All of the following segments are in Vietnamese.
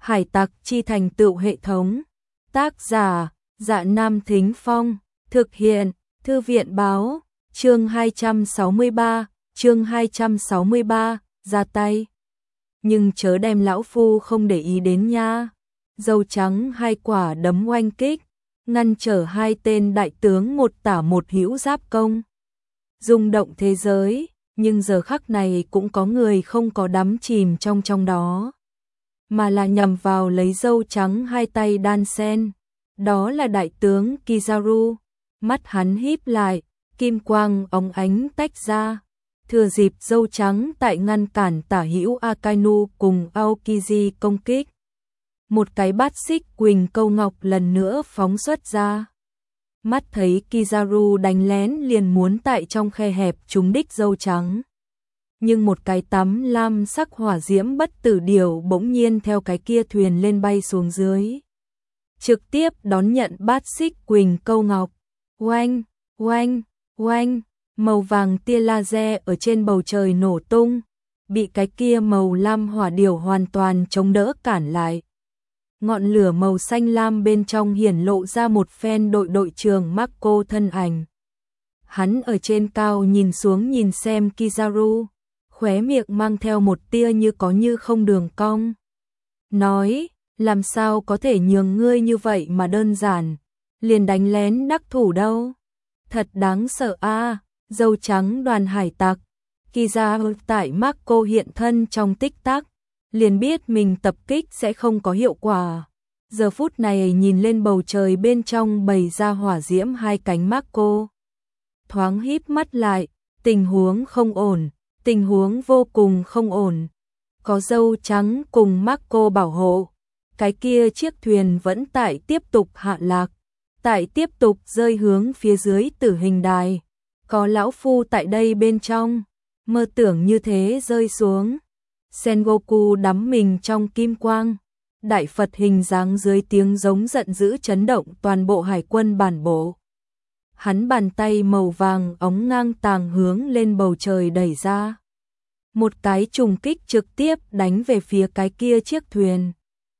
Hải tặc chi thành tựu hệ thống. Tác giả, Dạ Nam Thính Phong. Thực hiện, Thư viện báo. Chương 263, ra tay. Nhưng chớ đem lão phu không để ý đến nha. Dâu trắng hai quả đấm oanh kích, ngăn trở hai tên đại tướng một tả một hữu giáp công. Rung động thế giới, nhưng giờ khắc này cũng có người không có đắm chìm trong đó, mà là nhằm vào lấy dâu trắng hai tay đan sen. Đó là đại tướng Kizaru, mắt hắn híp lại, kim quang óng ánh tách ra. Thừa dịp dâu trắng tại ngăn cản tả hữu Akainu cùng Aokiji công kích, một cái bát xích quỳnh câu ngọc lần nữa phóng xuất ra. Mắt thấy Kizaru đánh lén liền muốn tại trong khe hẹp trúng đích dâu trắng. Nhưng một cái tắm lam sắc hỏa diễm bất tử điểu bỗng nhiên theo cái kia thuyền lên bay xuống dưới, trực tiếp đón nhận bát xích quỳnh câu ngọc. Oanh, oanh, oanh, màu vàng tia laser ở trên bầu trời nổ tung, bị cái kia màu lam hỏa điểu hoàn toàn chống đỡ cản lại. Ngọn lửa màu xanh lam bên trong hiển lộ ra một phen đội trưởng Marco thân ảnh. Hắn ở trên cao nhìn xuống nhìn xem Kizaru, khóe miệng mang theo một tia như có như không đường cong. Nói, làm sao có thể nhường ngươi như vậy mà đơn giản, liền đánh lén đắc thủ đâu. Thật đáng sợ a. Dâu trắng đoàn hải tặc. Kizaru tại Marco hiện thân trong tích tắc, liền biết mình tập kích sẽ không có hiệu quả. Giờ phút này nhìn lên bầu trời bên trong bày ra hỏa diễm hai cánh Marco, thoáng híp mắt lại, tình huống không ổn, tình huống vô cùng không ổn. Có dâu trắng cùng Marco bảo hộ, cái kia chiếc thuyền vẫn tại tiếp tục hạ lạc, tại tiếp tục rơi hướng phía dưới tử hình đài. Có lão phu tại đây bên trong, mơ tưởng như thế rơi xuống. Sengoku đắm mình trong kim quang, đại Phật hình dáng dưới tiếng giống giận dữ chấn động toàn bộ hải quân bản bộ. Hắn bàn tay màu vàng óng ngang tàng hướng lên bầu trời đẩy ra. Một cái trùng kích trực tiếp đánh về phía cái kia chiếc thuyền.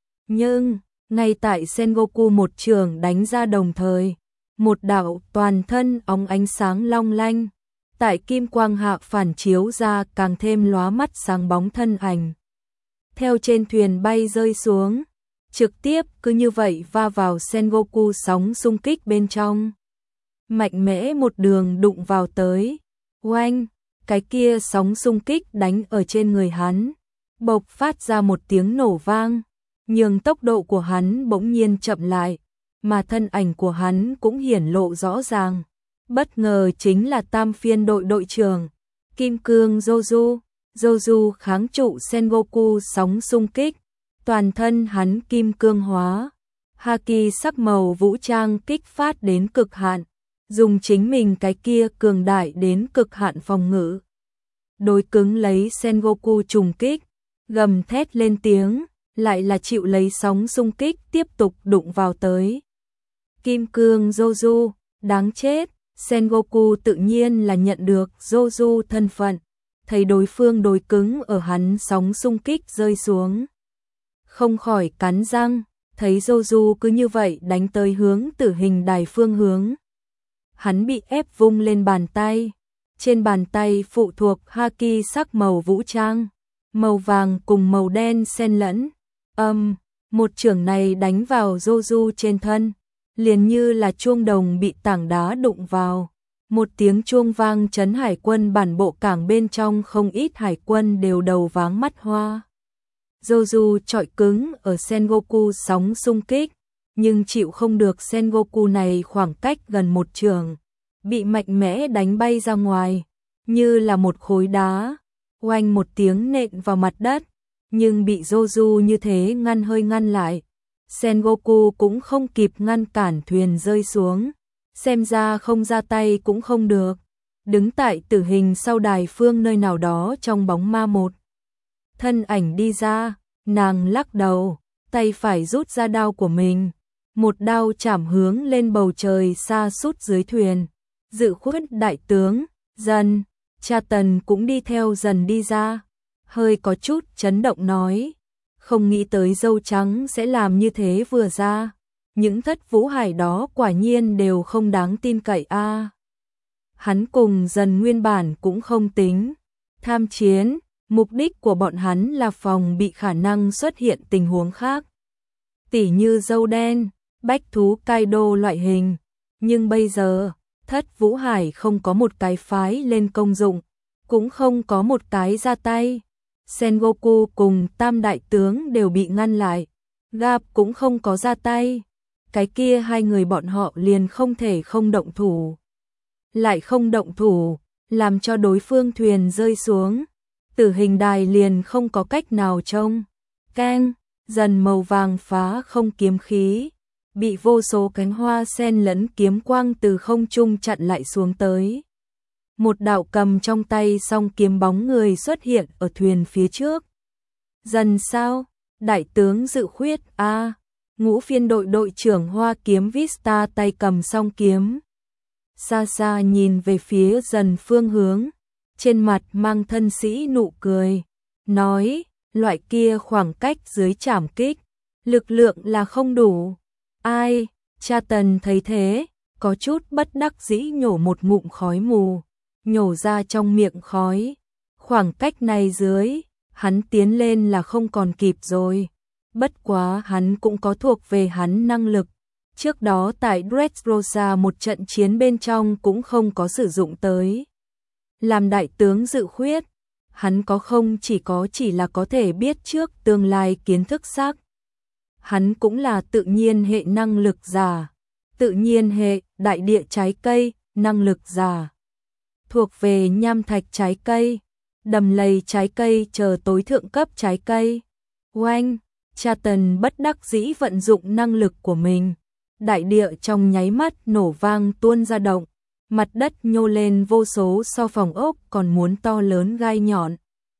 Nhưng, ngay tại Sengoku một trường đánh ra đồng thời, một đạo toàn thân óng ánh sáng long lanh, tại kim quang hạ phản chiếu ra càng thêm lóa mắt sáng bóng thân ảnh. Theo trên thuyền bay rơi xuống, trực tiếp cứ như vậy va vào Sengoku sóng xung kích bên trong. Mạnh mẽ một đường đụng vào tới. Oanh, cái kia sóng xung kích đánh ở trên người hắn, bộc phát ra một tiếng nổ vang, nhường tốc độ của hắn bỗng nhiên chậm lại, mà thân ảnh của hắn cũng hiển lộ rõ ràng. Bất ngờ chính là tam phiên đội trưởng Kim Cương Joju. Joju kháng trụ Sengoku sóng xung kích, toàn thân hắn kim cương hóa, haki sắc màu vũ trang kích phát đến cực hạn, dùng chính mình cái kia cường đại đến cực hạn phòng ngự, đối cứng lấy Sengoku trùng kích, gầm thét lên tiếng, lại là chịu lấy sóng xung kích tiếp tục đụng vào tới. Kim Cương Joju, đáng chết. Sengoku tự nhiên là nhận được Joju thân phận, thấy đối phương đối cứng ở hắn sóng xung kích rơi xuống, không khỏi cắn răng, thấy Joju cứ như vậy đánh tới hướng tử hình đài phương hướng. Hắn bị ép vung lên bàn tay, trên bàn tay phụ thuộc haki sắc màu vũ trang, màu vàng cùng màu đen xen lẫn. Một chưởng này đánh vào Joju trên thân, liền như là chuông đồng bị tảng đá đụng vào. Một tiếng chuông vang chấn hải quân bản bộ cảng bên trong không ít hải quân đều đầu váng mắt hoa. Joju trọi cứng ở Sengoku sóng xung kích, nhưng chịu không được Sengoku này khoảng cách gần một trường, bị mạnh mẽ đánh bay ra ngoài, như là một khối đá, oanh một tiếng nện vào mặt đất, nhưng bị Joju như thế ngăn lại. Sengoku cũng không kịp ngăn cản thuyền rơi xuống, xem ra không ra tay cũng không được. Đứng tại tử hình sau đài phương nơi nào đó trong bóng ma một thân ảnh đi ra, nàng lắc đầu, tay phải rút ra đao của mình, một đao chảm hướng lên bầu trời xa sút dưới thuyền. Dự khuyết đại tướng Dần, Cha Tần cũng đi theo dần đi ra, hơi có chút chấn động nói, không nghĩ tới dâu trắng sẽ làm như thế vừa ra. Những thất vũ hải đó quả nhiên đều không đáng tin cậy a. Hắn cùng dần nguyên bản cũng không tính tham chiến, mục đích của bọn hắn là phòng bị khả năng xuất hiện tình huống khác. Tỉ như dâu đen, bách thú Kaido loại hình. Nhưng bây giờ, thất vũ hải không có một cái phái lên công dụng, cũng không có một cái ra tay. Sengoku cùng tam đại tướng đều bị ngăn lại, Garp cũng không có ra tay. Cái kia hai người bọn họ liền không thể không động thủ. Lại không động thủ, làm cho đối phương thuyền rơi xuống. Tử hình đài liền không có cách nào trông. Keng, dần màu vàng phá không kiếm khí, bị vô số cánh hoa sen lẫn kiếm quang từ không trung chặn lại xuống tới. Một đạo cầm trong tay song kiếm bóng người xuất hiện ở thuyền phía trước. Dần sao? Đại tướng Dự Khuyết a. Ngũ phiên đội đội trưởng Hoa Kiếm Vista tay cầm song kiếm. Xa xa nhìn về phía dần phương hướng, trên mặt mang thân sĩ nụ cười, nói, loại kia khoảng cách dưới trảm kích, lực lượng là không đủ. Ai? Cha Tần thấy thế, có chút bất đắc dĩ nhổ một ngụm khói mù, nhổ ra trong miệng khói. Khoảng cách này dưới, hắn tiến lên là không còn kịp rồi. Bất quá hắn cũng có thuộc về hắn năng lực. Trước đó tại Dressrosa một trận chiến bên trong cũng không có sử dụng tới. Làm đại tướng Dự Khuyết, hắn có không chỉ là có thể biết trước tương lai kiến thức xác. Hắn cũng là tự nhiên hệ năng lực giả, tự nhiên hệ đại địa trái cây, năng lực giả. Thuộc về nham thạch trái cây, đầm lầy trái cây chờ tối thượng cấp trái cây. Oanh, Cha Tần bất đắc dĩ vận dụng năng lực của mình. Đại địa trong nháy mắt nổ vang tuôn ra động, mặt đất nhô lên vô số so phòng ốc còn muốn to lớn gai nhọn.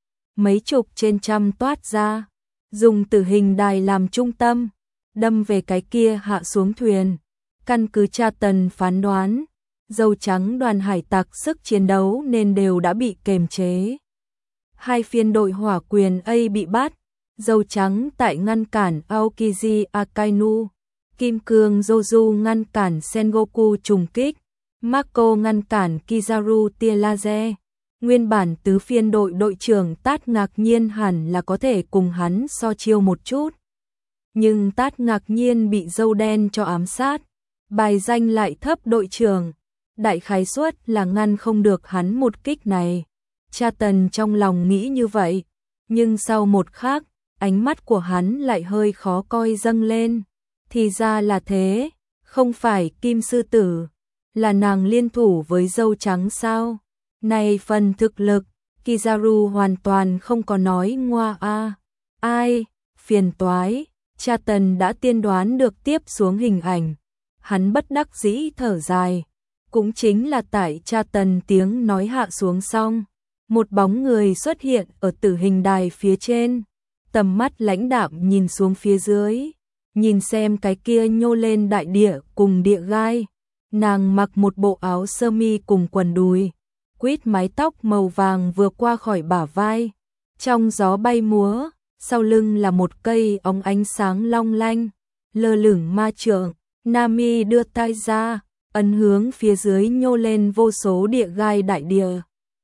Mấy chục trên trăm toát ra, dùng tử hình đài làm trung tâm, đâm về cái kia hạ xuống thuyền. Căn cứ Cha Tần phán đoán, dâu trắng đoàn hải tặc sức chiến đấu nên đều đã bị kềm chế. Hai phiên đội hỏa quyền A bị bắt, dâu trắng tại ngăn cản Aokiji Akainu. Kim Cương Joju ngăn cản Sengoku trùng kích, Marco ngăn cản Kizaru tia laser. Nguyên bản tứ phiên đội đội trưởng Tát ngạc nhiên hẳn là có thể cùng hắn so chiêu một chút. Nhưng Tát ngạc nhiên bị dâu đen cho ám sát, bài danh lại thấp đội trưởng. Đại khái suất là ngăn không được hắn một kích này. Cha Tần trong lòng nghĩ như vậy, nhưng sau một khắc, ánh mắt của hắn lại hơi khó coi dâng lên. Thì ra là thế, không phải Kim Sư Tử, là nàng liên thủ với dâu trắng sao? Này phần thực lực, Kizaru hoàn toàn không có nói ngoa a. Ai, phiền toái, Cha Tần đã tiên đoán được tiếp xuống hình ảnh. Hắn bất đắc dĩ thở dài, cũng chính là tại Cha Tần tiếng nói hạ xuống xong, một bóng người xuất hiện ở tử hình đài phía trên, tầm mắt lãnh đạm nhìn xuống phía dưới. Nhìn xem cái kia nhô lên đại địa cùng địa gai, nàng mặc một bộ áo sơ mi cùng quần đùi, quýt mái tóc màu vàng vừa qua khỏi bả vai, trong gió bay múa, sau lưng là một cây óng ánh sáng long lanh, lơ lửng ma trượng. Nami đưa tay ra, ấn hướng phía dưới nhô lên vô số địa gai đại địa.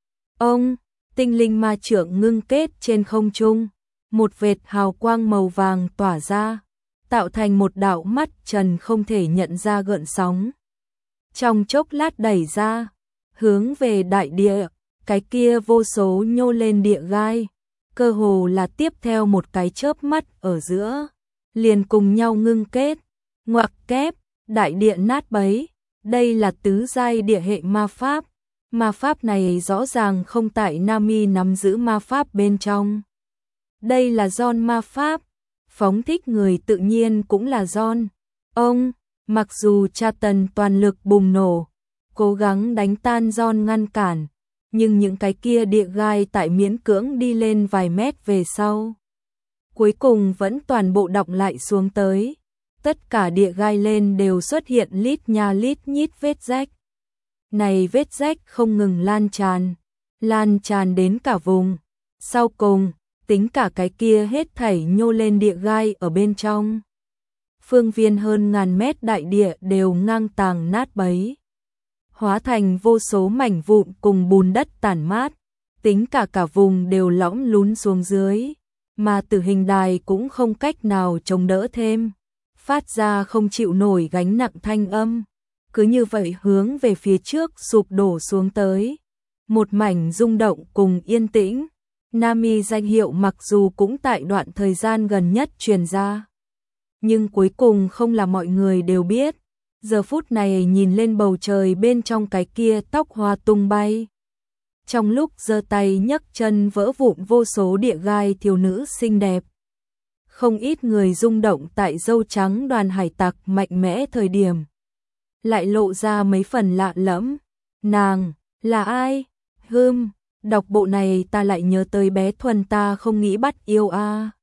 Ông, tinh linh ma trượng ngưng kết trên không trung, một vệt hào quang màu vàng tỏa ra, tạo thành một đạo mắt trần không thể nhận ra gợn sóng. Trong chốc lát đẩy ra, hướng về đại địa, cái kia vô số nhô lên địa gai, cơ hồ là tiếp theo một cái chớp mắt ở giữa, liền cùng nhau ngưng kết, ngoặc kép, đại địa nát bấy. Đây là tứ giai địa hệ ma pháp. Ma pháp này rõ ràng không tại Nami nắm giữ ma pháp bên trong. Đây là Gion ma pháp. Phóng thích người tự nhiên cũng là Gion. Ông, mặc dù Cha Tần toàn lực bùng nổ, cố gắng đánh tan Gion ngăn cản, nhưng những cái kia địa gai tại miễn cưỡng đi lên vài mét về sau, cuối cùng vẫn toàn bộ đọng lại xuống tới. Tất cả địa gai lên đều xuất hiện lít nha lít nhít vết rách. Này vết rách không ngừng lan tràn đến cả vùng. Sau cùng, tính cả cái kia hết thảy nhô lên địa gai ở bên trong. Phương viên hơn ngàn mét đại địa đều ngang tàng nát bấy, hóa thành vô số mảnh vụn cùng bùn đất tản mát, tính cả vùng đều lõm lún xuống dưới, mà Tử Hình Đài cũng không cách nào chống đỡ thêm, phát ra không chịu nổi gánh nặng thanh âm, cứ như vậy hướng về phía trước sụp đổ xuống tới. Một mảnh rung động cùng yên tĩnh, Nami danh hiệu mặc dù cũng tại đoạn thời gian gần nhất truyền ra, nhưng cuối cùng không là mọi người đều biết. Giờ phút này nhìn lên bầu trời bên trong cái kia tóc hoa tung bay. Trong lúc giơ tay nhấc chân vỡ vụn vô số địa gai thiếu nữ xinh đẹp. Không ít người rung động tại dâu trắng đoàn hải tặc mạnh mẽ thời điểm. Lại lộ ra mấy phần lạ lẫm. Nàng, là ai? Đọc bộ này ta lại nhớ tới bé Thuần ta không nghĩ bắt yêu a.